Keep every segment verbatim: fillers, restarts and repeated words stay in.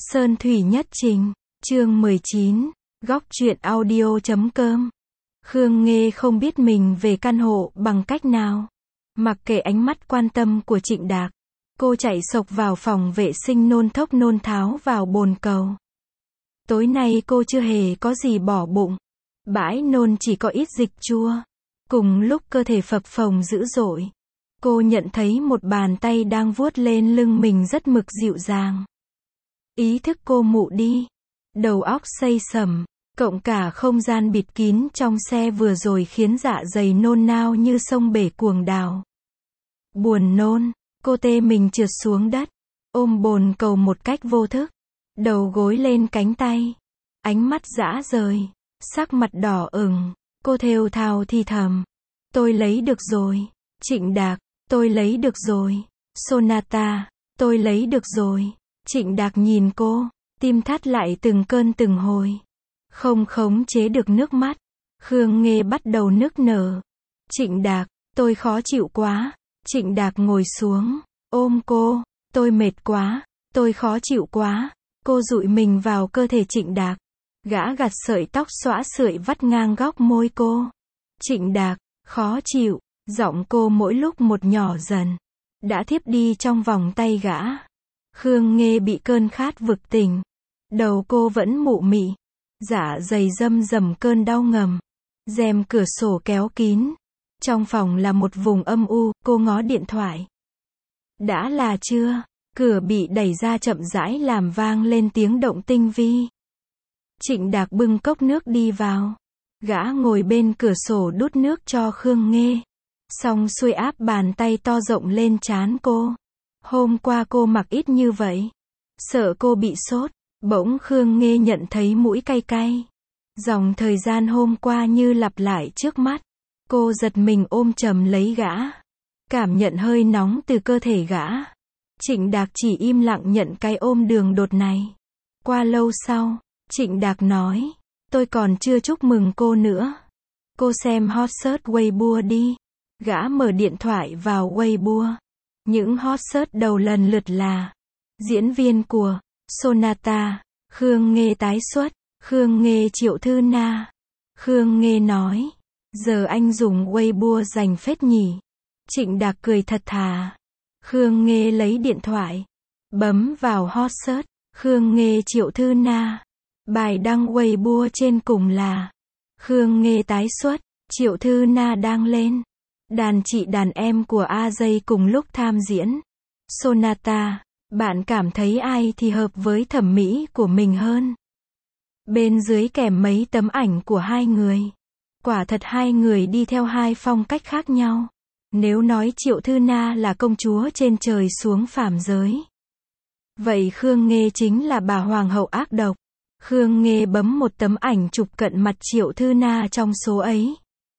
Sơn Thủy Nhất Trình, chương mười chín, góc truyện audio chấm com. Khương Nghê không biết mình về căn hộ bằng cách nào. Mặc kệ ánh mắt quan tâm của Trịnh Đạc, cô chạy xộc vào phòng vệ sinh nôn thốc nôn tháo vào bồn cầu. Tối nay cô chưa hề có gì bỏ bụng. Bãi nôn chỉ có ít dịch chua. Cùng lúc cơ thể phập phồng dữ dội, cô nhận thấy một bàn tay đang vuốt lên lưng mình rất mực dịu dàng. Ý thức cô mụ đi. Đầu óc xây sẩm, cộng cả không gian bịt kín trong xe vừa rồi khiến dạ dày nôn nao như sông bể cuồng đào. Buồn nôn, cô tê mình trượt xuống đất, ôm bồn cầu một cách vô thức, đầu gối lên cánh tay, ánh mắt dã rời, sắc mặt đỏ ửng, cô thều thào thì thầm. Tôi lấy được rồi. Trịnh Đạc, tôi lấy được rồi. Sonata, tôi lấy được rồi. Trịnh Đạc nhìn cô, tim thắt lại từng cơn từng hồi. Không khống chế được nước mắt. Khương Nghê bắt đầu nức nở. Trịnh Đạc, tôi khó chịu quá. Trịnh Đạc ngồi xuống, ôm cô. Tôi mệt quá, tôi khó chịu quá. Cô dụi mình vào cơ thể Trịnh Đạc. Gã gạt sợi tóc xõa sưởi vắt ngang góc môi cô. Trịnh Đạc, khó chịu. Giọng cô mỗi lúc một nhỏ dần. Đã thiếp đi trong vòng tay gã. Khương Nghê bị cơn khát vực tỉnh. Đầu cô vẫn mụ mị. Dạ dày râm rầm cơn đau ngầm. Rèm cửa sổ kéo kín. Trong phòng là một vùng âm u, cô ngó điện thoại. Đã là trưa. Cửa bị đẩy ra chậm rãi làm vang lên tiếng động tinh vi. Trịnh Đạc bưng cốc nước đi vào. Gã ngồi bên cửa sổ đút nước cho Khương Nghê. Xong xuôi áp bàn tay to rộng lên trán cô. Hôm qua cô mặc ít như vậy. Sợ cô bị sốt. Bỗng Khương Nghê nhận thấy mũi cay cay. Dòng thời gian hôm qua như lặp lại trước mắt. Cô giật mình ôm chầm lấy gã. Cảm nhận hơi nóng từ cơ thể gã. Trịnh Đạc chỉ im lặng nhận cái ôm đường đột này. Qua lâu sau, Trịnh Đạc nói. Tôi còn chưa chúc mừng cô nữa. Cô xem hot search Weibo đi. Gã mở điện thoại vào Weibo. Những hot search đầu lần lượt là diễn viên của Sonata, Khương Nghê tái xuất, Khương Nghê Triệu Thư Na. Khương Nghê nói, giờ anh dùng Weibo dành phết nhỉ. Trịnh Đạc cười thật thà. Khương Nghê lấy điện thoại, bấm vào hot search, Khương Nghê Triệu Thư Na. Bài đăng Weibo trên cùng là Khương Nghê tái xuất, Triệu Thư Na đang lên. Đàn chị đàn em của a jay cùng lúc tham diễn. Sonata, bạn cảm thấy ai thì hợp với thẩm mỹ của mình hơn? Bên dưới kèm mấy tấm ảnh của hai người. Quả thật hai người đi theo hai phong cách khác nhau. Nếu nói Triệu Thư Na là công chúa trên trời xuống phàm giới, vậy Khương Nghê chính là bà hoàng hậu ác độc. Khương Nghê bấm một tấm ảnh chụp cận mặt Triệu Thư Na trong số ấy.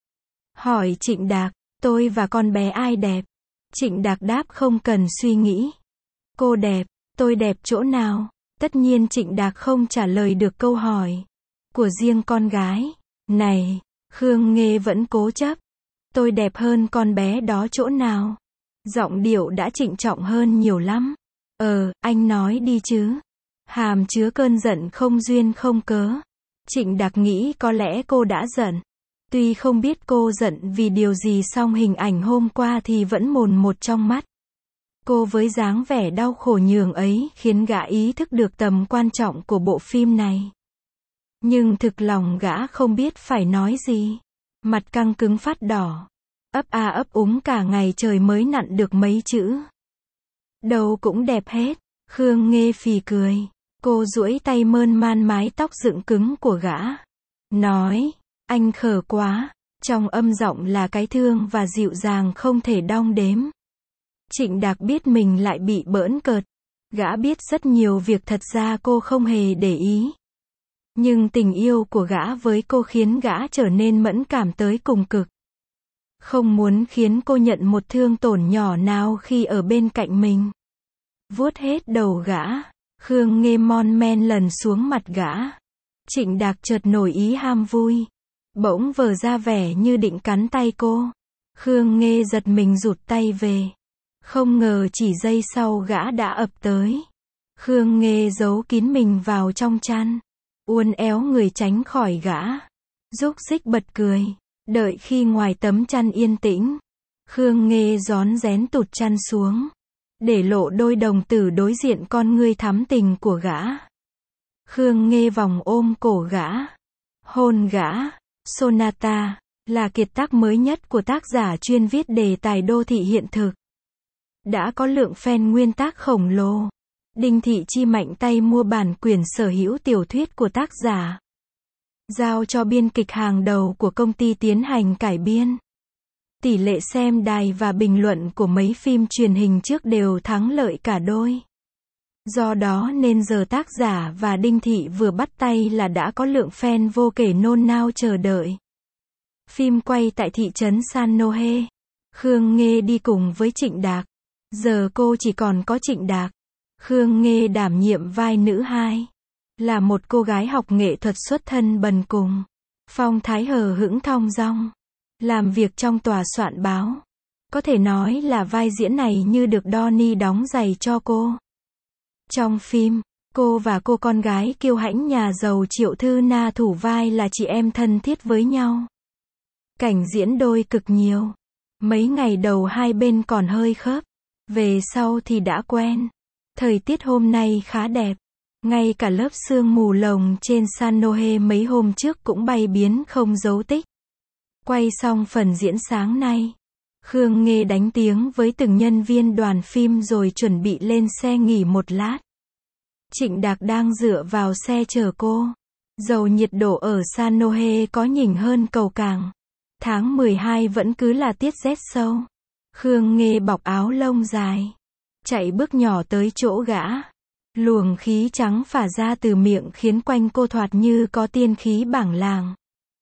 Hỏi Trịnh Đạc, tôi và con bé ai đẹp? Trịnh Đạc đáp không cần suy nghĩ. Cô đẹp, tôi đẹp chỗ nào? Tất nhiên Trịnh Đạc không trả lời được câu hỏi của riêng con gái. Này, Khương Nghê vẫn cố chấp. Tôi đẹp hơn con bé đó chỗ nào? Giọng điệu đã trịnh trọng hơn nhiều lắm. Ờ, anh nói đi chứ. Hàm chứa cơn giận không duyên không cớ. Trịnh Đạc nghĩ có lẽ cô đã giận. Tuy không biết cô giận vì điều gì song hình ảnh hôm qua thì vẫn mồn một trong mắt. Cô với dáng vẻ đau khổ nhường ấy khiến gã ý thức được tầm quan trọng của bộ phim này. Nhưng thực lòng gã không biết phải nói gì. Mặt căng cứng phát đỏ. Ấp a ấp úng cả ngày trời mới nặn được mấy chữ. Đầu cũng đẹp hết. Khương Nghê phì cười. Cô duỗi tay mơn man mái tóc dựng cứng của gã. Nói, anh khờ quá. Trong âm giọng là cái thương và dịu dàng không thể đong đếm. Trịnh Đạc biết mình lại bị bỡn cợt. Gã biết rất nhiều việc thật ra cô không hề để ý. Nhưng tình yêu của gã với cô khiến gã trở nên mẫn cảm tới cùng cực. Không muốn khiến cô nhận một thương tổn nhỏ nào khi ở bên cạnh mình. Vuốt hết đầu gã. Khương Nghê mon men lần xuống mặt gã. Trịnh Đạc chợt nổi ý ham vui. Bỗng vờ ra vẻ như định cắn tay cô. Khương Nghê giật mình rụt tay về. Không ngờ chỉ giây sau gã đã ập tới. Khương Nghê giấu kín mình vào trong chăn, uốn éo người tránh khỏi gã. Rúc rích bật cười. Đợi khi ngoài tấm chăn yên tĩnh, Khương Nghê rón rén tụt chăn xuống, để lộ đôi đồng tử đối diện con ngươi thắm tình của gã. Khương Nghê vòng ôm cổ gã, hôn gã. Sonata là kiệt tác mới nhất của tác giả chuyên viết đề tài đô thị hiện thực. Đã có lượng fan nguyên tác khổng lồ. Đinh Thị Chi mạnh tay mua bản quyền sở hữu tiểu thuyết của tác giả, giao cho biên kịch hàng đầu của công ty tiến hành cải biên. Tỷ lệ xem đài và bình luận của mấy phim truyền hình trước đều thắng lợi cả đôi. Do đó nên giờ tác giả và Đinh Thị vừa bắt tay là đã có lượng fan vô kể nôn nao chờ đợi. Phim quay tại thị trấn San Nohe. Khương Nghê đi cùng với Trịnh Đạc. Giờ cô chỉ còn có Trịnh Đạc. Khương Nghê đảm nhiệm vai nữ hai. Là một cô gái học nghệ thuật xuất thân bần cùng. Phong thái hờ hững thong dong. Làm việc trong tòa soạn báo. Có thể nói là vai diễn này như được Donnie đóng giày cho cô. Trong phim, cô và cô con gái kiêu hãnh nhà giàu Triệu Thư Na thủ vai là chị em thân thiết với nhau. Cảnh diễn đôi cực nhiều. Mấy ngày đầu hai bên còn hơi khớp. Về sau thì đã quen. Thời tiết hôm nay khá đẹp. Ngay cả lớp sương mù lồng trên San Nohe mấy hôm trước cũng bay biến không dấu tích. Quay xong phần diễn sáng nay, Khương Nghê đánh tiếng với từng nhân viên đoàn phim rồi chuẩn bị lên xe nghỉ một lát. Trịnh Đạc đang dựa vào xe chờ cô. Dầu nhiệt độ ở San Nohe có nhỉnh hơn cầu Cảng. Tháng mười hai vẫn cứ là tiết rét sâu. Khương Nghê bọc áo lông dài, chạy bước nhỏ tới chỗ gã. Luồng khí trắng phả ra từ miệng khiến quanh cô thoạt như có tiên khí bảng làng.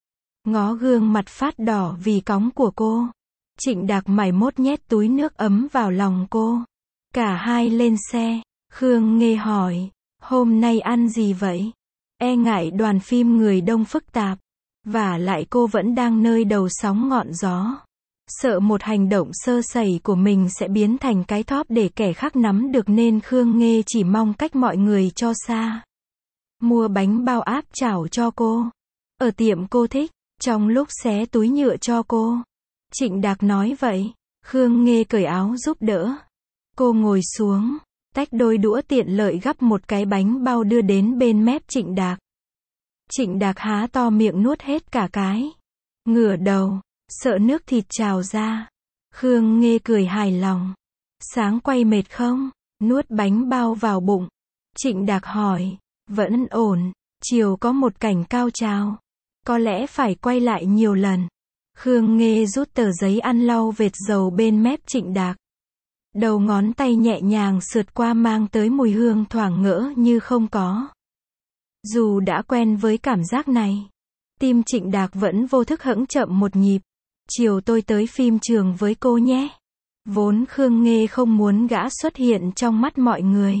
Ngó gương mặt phát đỏ vì cóng của cô. Trịnh Đạc mải mốt nhét túi nước ấm vào lòng cô. Cả hai lên xe. Khương Nghê hỏi, hôm nay ăn gì vậy? E ngại đoàn phim người đông phức tạp. Vả lại cô vẫn đang nơi đầu sóng ngọn gió. Sợ một hành động sơ sẩy của mình sẽ biến thành cái thóp để kẻ khác nắm được nên Khương Nghê chỉ mong cách mọi người cho xa. Mua bánh bao áp chảo cho cô. Ở tiệm cô thích, trong lúc xé túi nhựa cho cô. Trịnh Đạc nói vậy. Khương Nghê cởi áo giúp đỡ. Cô ngồi xuống, tách đôi đũa tiện lợi gắp một cái bánh bao đưa đến bên mép Trịnh Đạc. Trịnh Đạc há to miệng nuốt hết cả cái. Ngửa đầu, sợ nước thịt trào ra. Khương Nghê cười hài lòng. Sáng quay mệt không? Nuốt bánh bao vào bụng. Trịnh Đạc hỏi. Vẫn ổn. Chiều có một cảnh cao trào. Có lẽ phải quay lại nhiều lần. Khương Nghê rút tờ giấy ăn lau vệt dầu bên mép Trịnh Đạc. Đầu ngón tay nhẹ nhàng sượt qua mang tới mùi hương thoảng ngỡ như không có. Dù đã quen với cảm giác này, tim Trịnh Đạc vẫn vô thức hững chậm một nhịp. Chiều tôi tới phim trường với cô nhé. Vốn Khương Nghê không muốn gã xuất hiện trong mắt mọi người.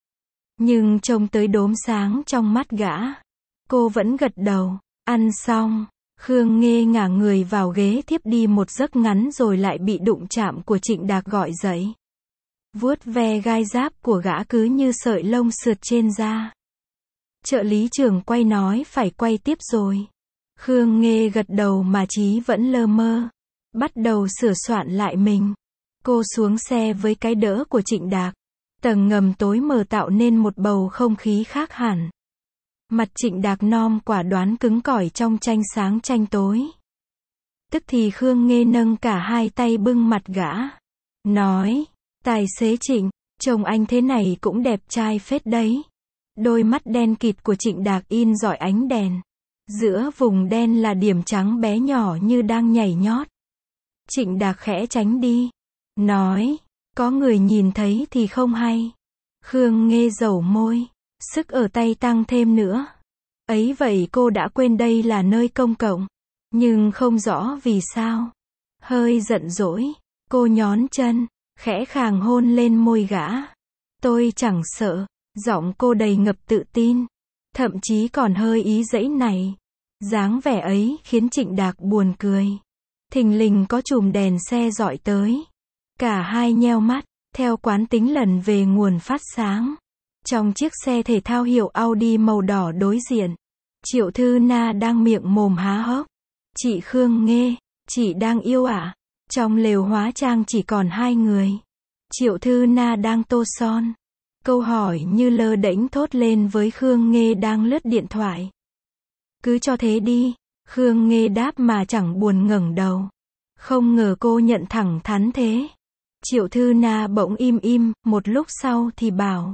Nhưng trông tới đốm sáng trong mắt gã. Cô vẫn gật đầu. Ăn xong, Khương Nghê ngả người vào ghế thiếp đi một giấc ngắn rồi lại bị đụng chạm của Trịnh Đạc gọi dậy. Vuốt ve gai giáp của gã cứ như sợi lông sượt trên da. Trợ lý trưởng quay nói phải quay tiếp rồi. Khương Nghê gật đầu mà trí vẫn lơ mơ. Bắt đầu sửa soạn lại mình. Cô xuống xe với cái đỡ của Trịnh Đạc. Tầng ngầm tối mờ tạo nên một bầu không khí khác hẳn. Mặt Trịnh Đạc non quả đoán cứng cỏi trong tranh sáng tranh tối. Tức thì Khương Nghê nâng cả hai tay bưng mặt gã. Nói, tài xế Trịnh, chồng anh thế này cũng đẹp trai phết đấy. Đôi mắt đen kịt của Trịnh Đạc in rọi ánh đèn. Giữa vùng đen là điểm trắng bé nhỏ như đang nhảy nhót. Trịnh Đạc khẽ tránh đi. Nói, có người nhìn thấy thì không hay. Khương Nghê dẩu môi. Sức ở tay tăng thêm nữa. Ấy vậy cô đã quên đây là nơi công cộng. Nhưng không rõ vì sao. Hơi giận dỗi. Cô nhón chân. Khẽ khàng hôn lên môi gã. Tôi chẳng sợ. Giọng cô đầy ngập tự tin. Thậm chí còn hơi ý giãy này. Dáng vẻ ấy khiến Trịnh Đạc buồn cười. Thình lình có chùm đèn xe dọi tới. Cả hai nheo mắt. Theo quán tính lần về nguồn phát sáng. Trong chiếc xe thể thao hiệu Audi màu đỏ đối diện, Triệu Thư Na đang miệng mồm há hốc. Chị Khương Nghê, chị đang yêu ạ? Trong lều hóa trang chỉ còn hai người. Triệu Thư Na đang tô son. Câu hỏi như lơ đễnh thốt lên với Khương Nghê đang lướt điện thoại. Cứ cho thế đi, Khương Nghê đáp mà chẳng buồn ngẩng đầu. Không ngờ cô nhận thẳng thắn thế. Triệu Thư Na bỗng im im, một lúc sau thì bảo.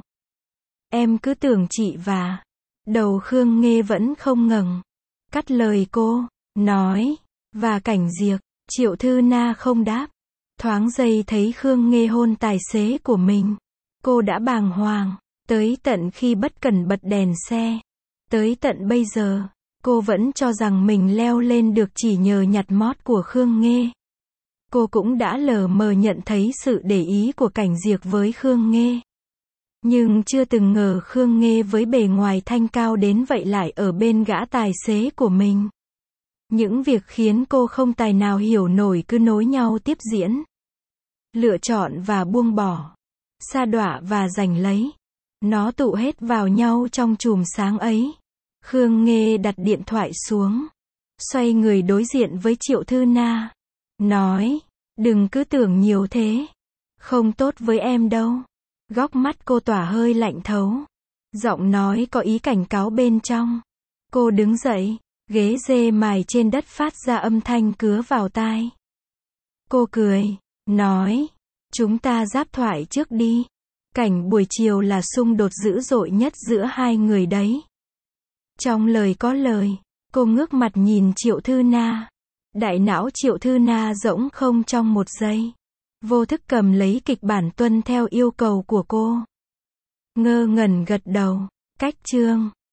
Em cứ tưởng chị và... Đầu Khương Nghê vẫn không ngẩng. Cắt lời cô, nói. Và Cảnh Diệc. Triệu Thư Na không đáp. Thoáng giây thấy Khương Nghê hôn tài xế của mình. Cô đã bàng hoàng. Tới tận khi bất cẩn bật đèn xe. Tới tận bây giờ, cô vẫn cho rằng mình leo lên được chỉ nhờ nhặt mót của Khương Nghê. Cô cũng đã lờ mờ nhận thấy sự để ý của Cảnh Diệc với Khương Nghê. Nhưng chưa từng ngờ Khương Nghê với bề ngoài thanh cao đến vậy lại ở bên gã tài xế của mình. Những việc khiến cô không tài nào hiểu nổi cứ nối nhau tiếp diễn. Lựa chọn và buông bỏ. Sa đọa và giành lấy. Nó tụ hết vào nhau trong chùm sáng ấy. Khương Nghê đặt điện thoại xuống. Xoay người đối diện với Triệu Thư Na. Nói, đừng cứ tưởng nhiều thế. Không tốt với em đâu. Góc mắt cô tỏa hơi lạnh thấu. Giọng nói có ý cảnh cáo bên trong. Cô đứng dậy. Ghế dê mài trên đất phát ra âm thanh cứa vào tai. Cô cười. Nói. Chúng ta giáp thoại trước đi. Cảnh buổi chiều là xung đột dữ dội nhất giữa hai người đấy. Trong lời có lời. Cô ngước mặt nhìn Triệu Thư Na. Đại não Triệu Thư Na rỗng không trong một giây. Vô thức cầm lấy kịch bản tuân theo yêu cầu của cô. Ngơ ngẩn gật đầu. Cách chương